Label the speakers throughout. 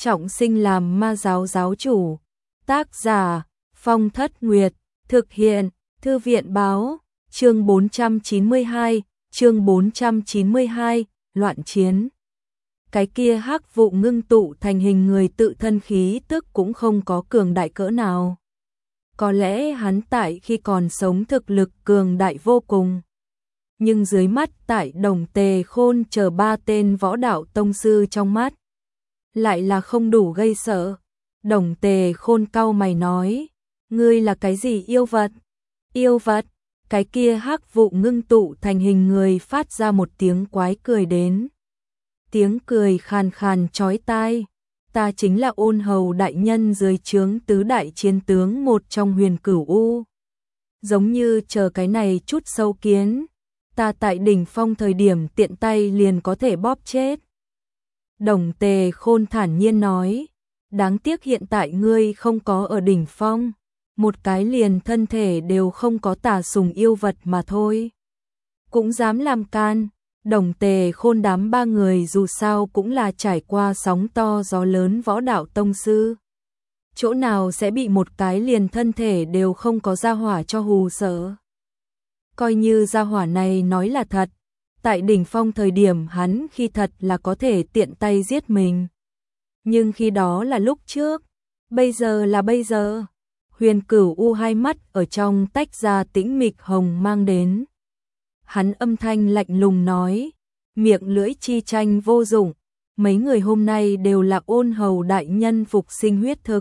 Speaker 1: trọng sinh làm ma giáo giáo chủ. Tác giả Phong Thất Nguyệt, thực hiện Thư viện báo, chương 492, loạn chiến. Cái kia hắc vụ ngưng tụ thành hình người tự thân khí tức cũng không có cường đại cỡ nào. Có lẽ hắn tại khi còn sống thực lực cường đại vô cùng. Nhưng dưới mắt tại Đồng Tề Khôn chờ 3 tên võ đạo tông sư trong mắt, lại là không đủ gây sợ. Đồng Tề Khôn cau mày nói, ngươi là cái gì yêu vật? Yêu vật? Cái kia hắc vụ ngưng tụ thành hình người phát ra một tiếng quái cười đến. Tiếng cười khàn khàn chói tai. Ta chính là Ôn Hầu đại nhân dưới trướng tứ đại chiến tướng một trong Huyền Cửu U. Giống như chờ cái này chút sâu kiến, ta tại đỉnh phong thời điểm tiện tay liền có thể bóp chết. Đồng Tề Khôn thản nhiên nói, đáng tiếc hiện tại ngươi không có ở đỉnh phong, một cái liền thân thể đều không có tà sùng yêu vật mà thôi. Cũng dám làm can. Đồng Tề Khôn đám 3 người dù sao cũng là trải qua sóng to gió lớn võ đạo tông sư. Chỗ nào sẽ bị một cái liền thân thể đều không có gia hỏa cho hù sợ. Coi như gia hỏa này nói là thật, tại đỉnh phong thời điểm hắn khi thật là có thể tiện tay giết mình. Nhưng khi đó là lúc trước, bây giờ là bây giờ. Huyền Cửu U hai mắt ở trong tách ra tĩnh mịch hồng mang đến. Hắn âm thanh lạnh lùng nói, miệng lưỡi chi tranh vô dụng, mấy người hôm nay đều là Ôn Hầu đại nhân phục sinh huyết thực.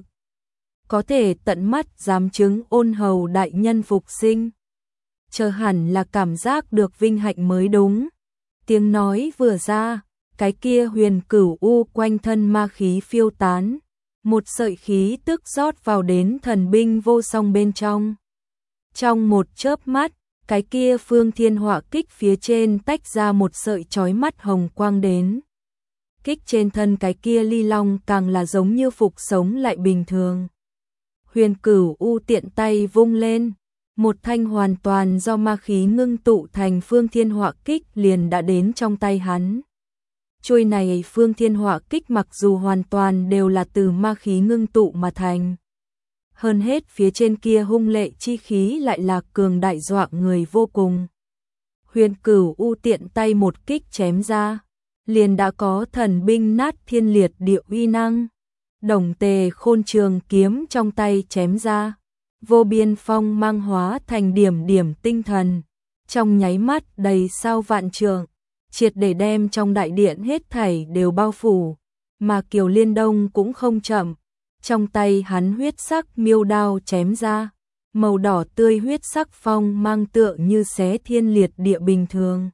Speaker 1: Có thể tận mắt dám chứng Ôn Hầu đại nhân phục sinh. Chờ hẳn là cảm giác được vinh hạnh mới đúng. Tiếng nói vừa ra, cái kia Huyền Cửu U quanh thân ma khí phiêu tán, một sợi khí tức rót vào đến thần binh vô song bên trong. Trong một chớp mắt, cái kia Phương Thiên Họa kích phía trên tách ra một sợi chói mắt hồng quang đến. Kích trên thân cái kia ly long càng là giống như phục sống lại bình thường. Huyền Cửu U tiện tay vung lên, một thanh hoàn toàn do ma khí ngưng tụ thành Phương Thiên Họa kích liền đã đến trong tay hắn. Chuôi này Phương Thiên Họa kích mặc dù hoàn toàn đều là từ ma khí ngưng tụ mà thành. Hơn hết phía trên kia hung lệ chi khí lại là cường đại dọa người vô cùng. Huyền Cửu U tiện tay một kích chém ra, liền đã có thần binh nát thiên liệt địa uy năng. Đồng Tề Khôn trường kiếm trong tay chém ra, vô biên phong mang hóa thành điểm điểm tinh thần, trong nháy mắt đầy sao vạn trượng, triệt để đem trong đại điện hết thảy đều bao phủ, mà Kiều Liên Đông cũng không chậm. Trong tay hắn huyết sắc miêu đao chém ra, màu đỏ tươi huyết sắc phong mang tựa như xé thiên liệt địa bình thường.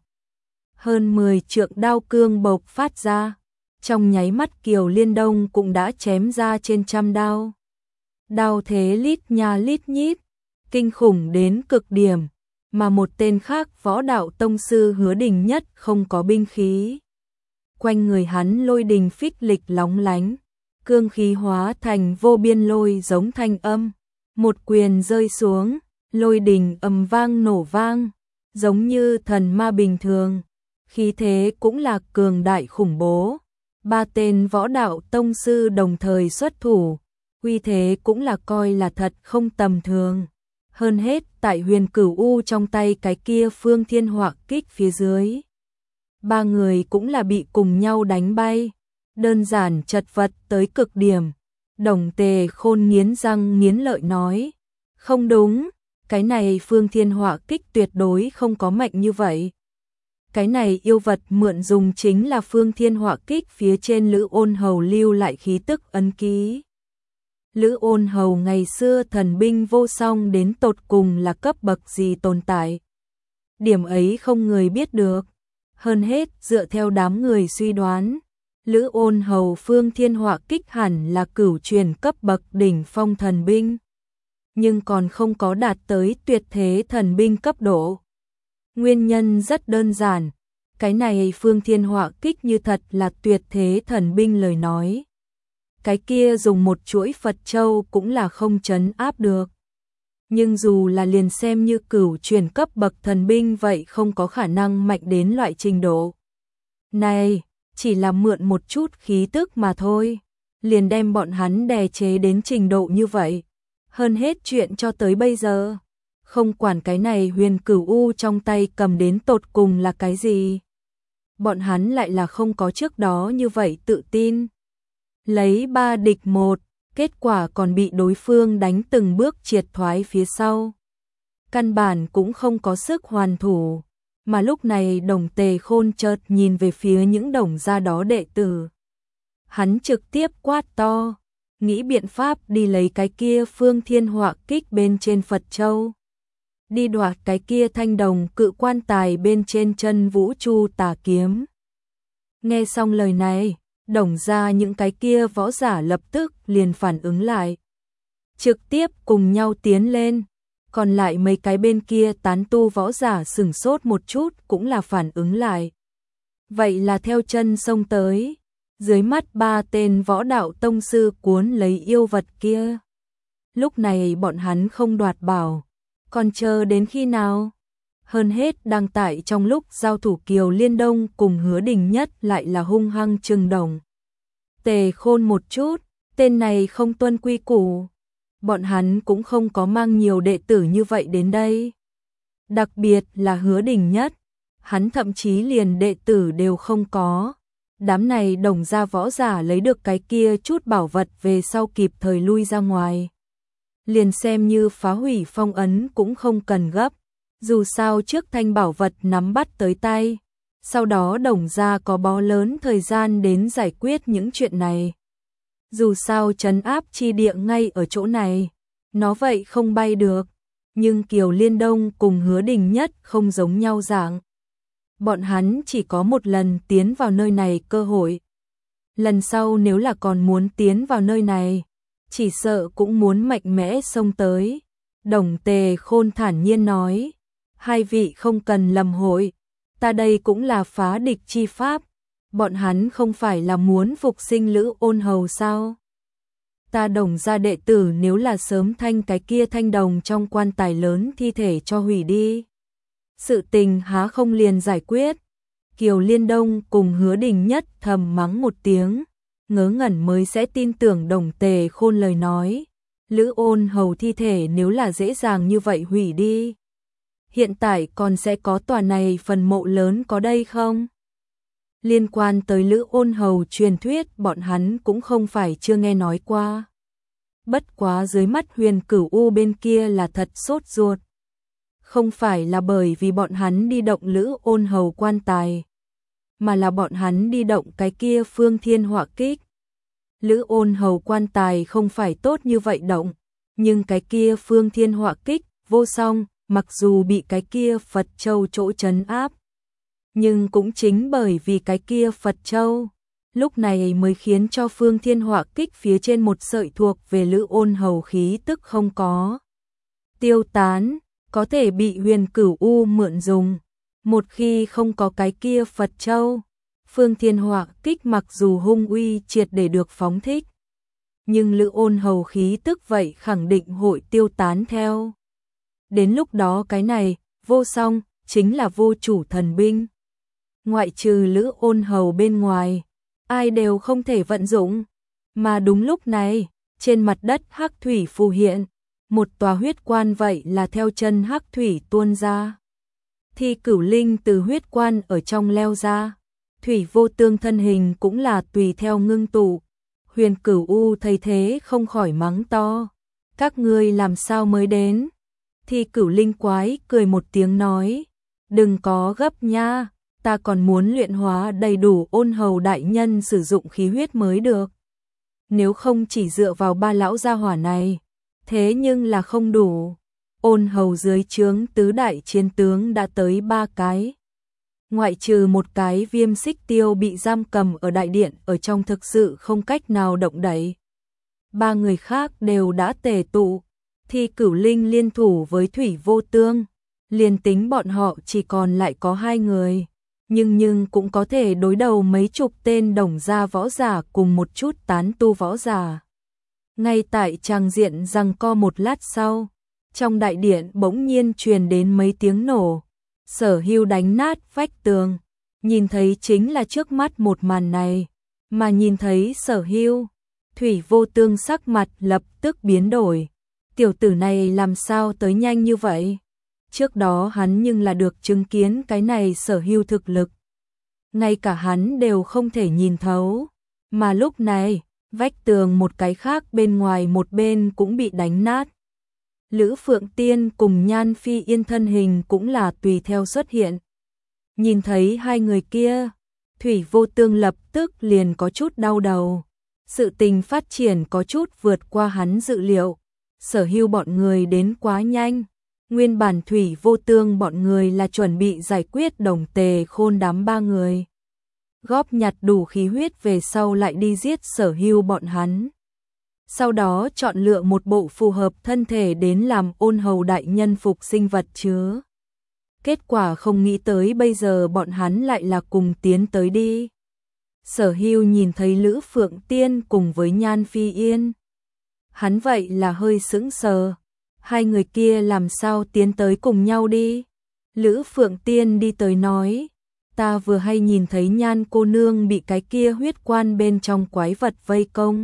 Speaker 1: Hơn 10 trượng đao cương bộc phát ra, trong nháy mắt Kiều Liên Đông cũng đã chém ra trên trăm đao. Đao thế lít nha lít nhít, kinh khủng đến cực điểm, mà một tên khác võ đạo tông sư Hứa Đình Nhất không có binh khí. Quanh người hắn lôi đình phích lịch lóng lánh, cương khí hóa thành vô biên lôi giống thanh âm, một quyền rơi xuống, lôi đình ầm vang nổ vang, giống như thần ma bình thường, khí thế cũng là cường đại khủng bố. 3 tên võ đạo tông sư đồng thời xuất thủ, uy thế cũng là coi là thật không tầm thường. Hơn hết tại Huyền Cửu U trong tay cái kia Phương Thiên Họa kích phía dưới, 3 người cũng là bị cùng nhau đánh bay. Đơn giản chật vật tới cực điểm. Đồng Tề Khôn nghiến răng nghiến lợi nói, không đúng, cái này Phương Thiên Họa kích tuyệt đối không có mạnh như vậy. Cái này yêu vật mượn dùng chính là Phương Thiên Họa kích phía trên Lữ Ôn Hầu lưu lại khí tức ấn ký. Lữ Ôn Hầu ngày xưa thần binh vô song đến tột cùng là cấp bậc gì tồn tại. Điểm ấy không người biết được. Hơn hết dựa theo đám người suy đoán, Lữ Ôn Hầu Phương Thiên Họa kích hẳn là cửu truyền cấp bậc đỉnh phong thần binh, nhưng còn không có đạt tới tuyệt thế thần binh cấp độ. Nguyên nhân rất đơn giản, cái này Phương Thiên Họa kích như thật là tuyệt thế thần binh lời nói, cái kia dùng một chuỗi Phật châu cũng là không trấn áp được. Nhưng dù là liền xem như cửu truyền cấp bậc thần binh vậy không có khả năng mạnh đến loại trình độ này, chỉ là mượn một chút khí tức mà thôi. liền đem bọn hắn đè chế đến trình độ như vậy. Hơn hết chuyện cho tới bây giờ, không quản cái này Huyền Cửu U trong tay cầm đến tột cùng là cái gì. Bọn hắn lại là không có trước đó như vậy tự tin. Lấy 3 địch 1, kết quả còn bị đối phương đánh từng bước triệt thoái phía sau. Căn bản cũng không có sức hoàn thủ, mà lúc này Đồng Tề Khôn chợt nhìn về phía những Đồng gia đó đệ tử. Hắn trực tiếp quát to, nghĩ biện pháp đi lấy cái kia Phương Thiên Họa Kích bên trên Phật Châu. Đi đoạt cái kia thanh đồng cự quan tài bên trên chân Vũ Chu Tà Kiếm. Nghe xong lời này, Đồng gia những cái kia võ giả lập tức liền phản ứng lại. Trực tiếp cùng nhau tiến lên, còn lại mấy cái bên kia tán tu võ giả sửng sốt một chút cũng là phản ứng lại. Vậy là theo chân xông tới, dưới mắt 3 tên võ đạo tông sư cuốn lấy yêu vật kia. Lúc này bọn hắn không đoạt bảo, còn chờ đến khi nào? Hơn hết đang tại trong lúc giao thủ Kiều Liên Đông cùng Hứa Đình Nhất lại là hung hăng trừng Đồng Tề Khôn một chút, tên này không tuân quy củ. Bọn hắn cũng không có mang nhiều đệ tử như vậy đến đây. Đặc biệt là Hứa Đình Nhất, hắn thậm chí liền đệ tử đều không có. Đám này Đồng gia võ giả lấy được cái kia chút bảo vật về sau kịp thời lui ra ngoài. Liền xem như phá hủy phong ấn cũng không cần gấp, dù sao trước thanh bảo vật nắm bắt tới tay, sau đó Đồng gia có bó lớn thời gian đến giải quyết những chuyện này. Dù sao trấn áp chi địa ngay ở chỗ này, nó vậy không bay được, nhưng Kiều Liên Đông cùng Hứa Đình Nhất không giống nhau dạng. Bọn hắn chỉ có một lần tiến vào nơi này cơ hội. Lần sau nếu là còn muốn tiến vào nơi này, chỉ sợ cũng muốn mạnh mẽ xông tới. Đồng Tề Khôn thản nhiên nói, hai vị không cần lầm hội, ta đây cũng là phá địch chi pháp, bọn hắn không phải là muốn phục sinh Lữ Ôn Hầu sao? Ta Đồng gia đệ tử nếu là sớm thanh cái kia thanh đồng trong quan tài lớn thi thể cho hủy đi, sự tình há không liền giải quyết. Kiều Liên Đông cùng Hứa Đình Nhất thầm mắng một tiếng, ngớ ngẩn mới sẽ tin tưởng Đồng Tề Khôn lời nói. Lữ Ôn Hầu thi thể nếu là dễ dàng như vậy hủy đi, hiện tại còn sẽ có tòa này phần mộ lớn có đây không? Liên quan tới Lữ Ôn Hầu truyền thuyết bọn hắn cũng không phải chưa nghe nói qua. Bất quá dưới mắt Huyền Cửu U bên kia là thật sốt ruột. Không phải là bởi vì bọn hắn đi động Lữ Ôn Hầu quan tài, mà là bọn hắn đi động cái kia Phương Thiên Họa Kích. Lữ Ôn Hầu quan tài không phải tốt như vậy động, nhưng cái kia Phương Thiên Họa Kích vô song, mặc dù bị cái kia Phật Châu chỗ trấn áp, nhưng cũng chính bởi vì cái kia Phật Châu, lúc này mới khiến cho Phương Thiên Họa Kích phía trên một sợi thuộc về Lữ Ôn Hầu khí tức không có tiêu tán, có thể bị Huyền Cửu U mượn dùng. Một khi không có cái kia Phật Châu, Phương Thiên Họa Kích mặc dù hung uy triệt để được phóng thích, nhưng Lữ Ôn Hầu khí tức vậy khẳng định hội tiêu tán theo. Đến lúc đó cái này, vô song, chính là vô chủ thần binh. Ngoại trừ Lữ Ôn Hầu bên ngoài, ai đều không thể vận dụng. Mà đúng lúc này, trên mặt đất hắc thủy phù hiện, một tòa huyết quan vậy là theo chân hắc thủy tuôn ra. Thi Cửu Linh từ huyết quan ở trong leo ra, Thủy Vô Tương thân hình cũng là tùy theo ngưng tụ. Huyền Cửu U thấy thế không khỏi mắng to, các ngươi làm sao mới đến? Thi Cửu Linh quái cười một tiếng nói, đừng có gấp nha, ta còn muốn luyện hóa đầy đủ Ôn Hầu đại nhân sử dụng khí huyết mới được. Nếu không chỉ dựa vào ba lão gia hỏa này, thế nhưng là không đủ. Ôn Hầu dưới trướng tứ đại chiến tướng đã tới 3 cái. Ngoại trừ một cái Viêm Xích Tiêu bị giam cầm ở đại điện ở trong thực sự không cách nào động đậy. 3 người khác đều đã tề tụ. Thi Cửu Linh liên thủ với Thủy Vô Tương, liền tính bọn họ chỉ còn lại có 2 người, nhưng cũng có thể đối đầu mấy chục tên Đồng gia võ giả cùng một chút tán tu võ giả. Ngay tại tràng diện giằng co một lát sau, trong đại điện bỗng nhiên truyền đến mấy tiếng nổ. Sở Hưu đánh nát vách tường, nhìn thấy chính là trước mắt một màn này, mà nhìn thấy Sở Hưu, Thủy Vô Tương sắc mặt lập tức biến đổi. Tiểu tử này làm sao tới nhanh như vậy? Trước đó hắn nhưng là được chứng kiến cái này Sở Hưu thực lực. Ngay cả hắn đều không thể nhìn thấu. Mà lúc này, vách tường một cái khác bên ngoài một bên cũng bị đánh nát. Lữ Phượng Tiên cùng Nhan Phi Yên thân hình cũng là tùy theo xuất hiện. Nhìn thấy hai người kia, Thủy Vô Tương lập tức liền có chút đau đầu. Sự tình phát triển có chút vượt qua hắn dự liệu. Sở Hưu bọn người đến quá nhanh. Nguyên bản Thủy Vô Tương bọn người là chuẩn bị giải quyết Đồng Tề Khôn đám ba người. Góp nhặt đủ khí huyết về sau lại đi giết Sở Hưu bọn hắn. Sau đó chọn lựa một bộ phù hợp thân thể đến làm Ôn Hầu đại nhân phục sinh vật chứa. Kết quả không nghĩ tới bây giờ bọn hắn lại là cùng tiến tới đi. Sở Hưu nhìn thấy Lữ Phượng Tiên cùng với Nhan Phi Yên. Hắn vậy là hơi sững sờ. Hai người kia làm sao tiến tới cùng nhau đi? Lữ Phượng Tiên đi tới nói. Ta vừa hay nhìn thấy Nhan cô nương bị cái kia huyết quan bên trong quái vật vây công.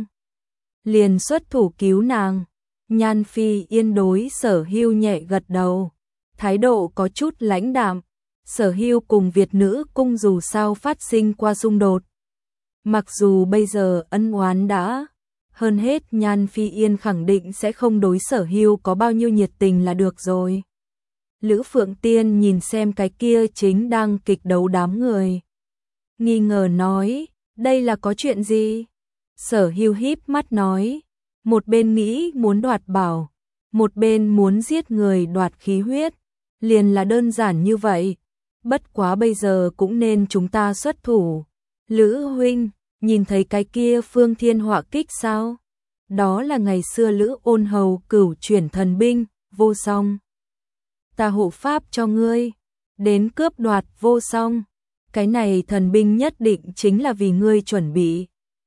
Speaker 1: Liền xuất thủ cứu nàng. Nhan Phi Yên đối Sở Hưu nhẹ gật đầu. Thái độ có chút lãnh đạm. Sở Hưu cùng Việt nữ cung dù sao phát sinh qua xung đột. Mặc dù bây giờ ân oán đã, hơn hết Nhan Phi Yên khẳng định sẽ không đối Sở Hưu có bao nhiêu nhiệt tình là được rồi. Lữ Phượng Tiên nhìn xem cái kia chính đang kịch đấu đám người. Nghi ngờ nói, đây là có chuyện gì? Sở Hưu híp mắt nói, một bên nghĩ muốn đoạt bảo, một bên muốn giết người đoạt khí huyết, liền là đơn giản như vậy. Bất quá bây giờ cũng nên chúng ta xuất thủ. Lữ huynh, nhìn thấy cái kia Phương Thiên Họa Kích sao? Đó là ngày xưa Lữ Ôn Hầu cửu chuyển thần binh, Vô Song. Ta hộ pháp cho ngươi, đến cướp đoạt Vô Song. Cái này thần binh nhất định chính là vì ngươi chuẩn bị.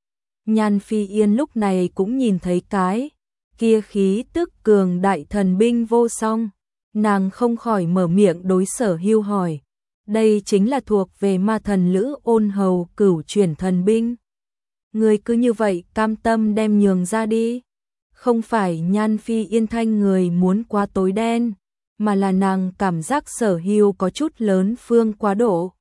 Speaker 1: Nhan Phi Yên lúc này cũng nhìn thấy cái kia khí tức cường đại thần binh Vô Song. Nàng không khỏi mở miệng đối Sở Hưu hỏi. Đây chính là thuộc về ma thần Lữ Ôn Hầu cửu chuyển thần binh. Người cứ như vậy cam tâm đem nhường ra đi. Không phải Nhan Phi Yên thanh người muốn quá tối đen, mà là nàng cảm giác Sở Hưu có chút lớn phương quá độ.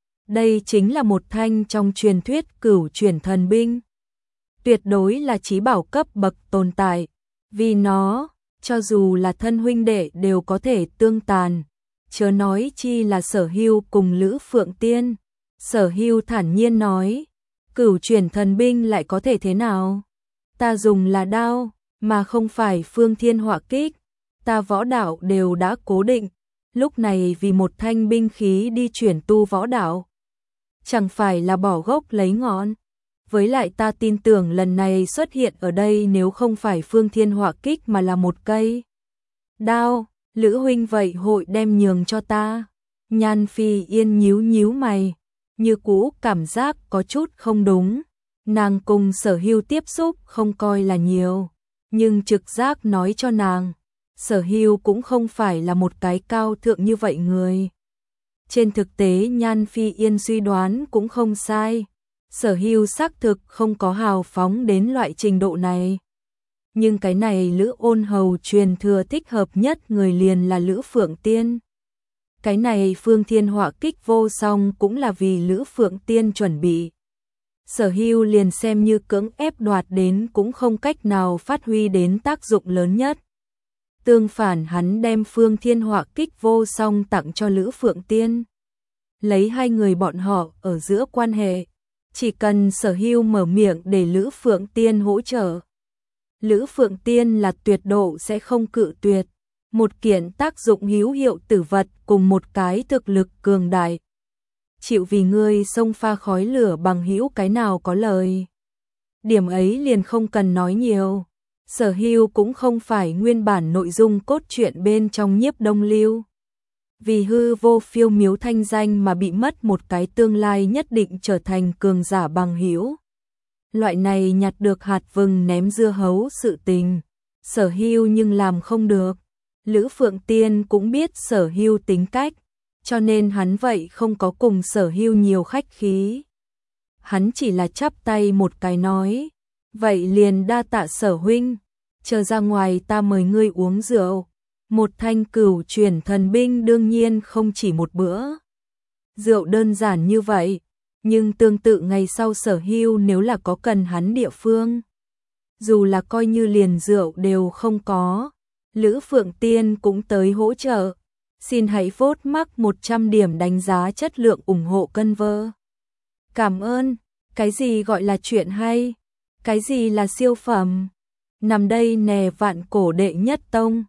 Speaker 1: Đây chính là một thanh trong truyền thuyết cửu chuyển thần binh. Tuyệt đối là chí bảo cấp bậc tồn tại. Vì nó, cho dù là thân huynh đệ đều có thể tương tàn. Chớ nói chi là Sở Hưu cùng Lữ Phượng Tiên. Sở Hưu thản nhiên nói, cửu chuyển thần binh lại có thể thế nào? Ta dùng là đao, mà không phải Phương Thiên Họa Kích. Ta võ đạo đều đã cố định, lúc này vì một thanh binh khí đi chuyển tu võ đạo. Chẳng phải là bỏ gốc lấy ngọn. Với lại ta tin tưởng lần này xuất hiện ở đây nếu không phải Phương Thiên Họa Kích mà là một cây đao. Lữ huynh vậy hội đem nhường cho ta. Nhan Phi Yên nhíu nhíu mày, như cũ cảm giác có chút không đúng. Nàng cùng Sở Hưu tiếp xúc không coi là nhiều, nhưng trực giác nói cho nàng, Sở Hưu cũng không phải là một cái cao thượng như vậy người. Trên thực tế Nhan Phi Yên suy đoán cũng không sai. Sở Hưu xác thực không có hào phóng đến loại trình độ này. Nhưng cái này Lữ Ôn Hầu truyền thừa thích hợp nhất người liền là Lữ Phượng Tiên. Cái này Phương Thiên Họa Kích Vô Song cũng là vì Lữ Phượng Tiên chuẩn bị. Sở Hưu liền xem như cưỡng ép đoạt đến cũng không cách nào phát huy đến tác dụng lớn nhất. Tương phản hắn đem Phương Thiên Họa Kích Vô Song tặng cho Lữ Phượng Tiên. Lấy hai người bọn họ ở giữa quan hệ, chỉ cần Sở Hưu mở miệng để Lữ Phượng Tiên hỗ trợ, Lữ Phượng Tiên là tuyệt độ sẽ không cự tuyệt. Một kiện tác dụng hữu hiệu tử vật cùng một cái thực lực cường đại. Chịu vì ngươi xông pha khói lửa bằng hữu cái nào có lời. Điểm ấy liền không cần nói nhiều. Sở Hưu cũng không phải nguyên bản nội dung cốt truyện bên trong Nhiếp Đông Lưu. Vì hư vô phiêu miếu thanh danh mà bị mất một cái tương lai nhất định trở thành cường giả bằng hữu. Loại này nhặt được hạt vừng ném dưa hấu sự tình, Sở Hưu nhưng làm không được. Lữ Phượng Tiên cũng biết Sở Hưu tính cách, cho nên hắn vậy không có cùng Sở Hưu nhiều khách khí. Hắn chỉ là chắp tay một cái nói, Vậy liền đa tạ Sở huynh, chờ ra ngoài ta mời ngươi uống rượu. Một thanh cửu chuyển thần binh đương nhiên không chỉ một bữa rượu đơn giản như vậy, nhưng tương tự ngày sau Sở Hưu nếu là có cần hắn địa phương, dù là coi như liền rượu đều không có, Lữ Phượng Tiên cũng tới hỗ trợ. Xin hãy vote mắc 100 điểm đánh giá chất lượng ủng hộ cân vơ. Cảm ơn, cái gì gọi là chuyện hay, cái gì là siêu phẩm. Nằm đây nè Vạn Cổ đệ nhất tông.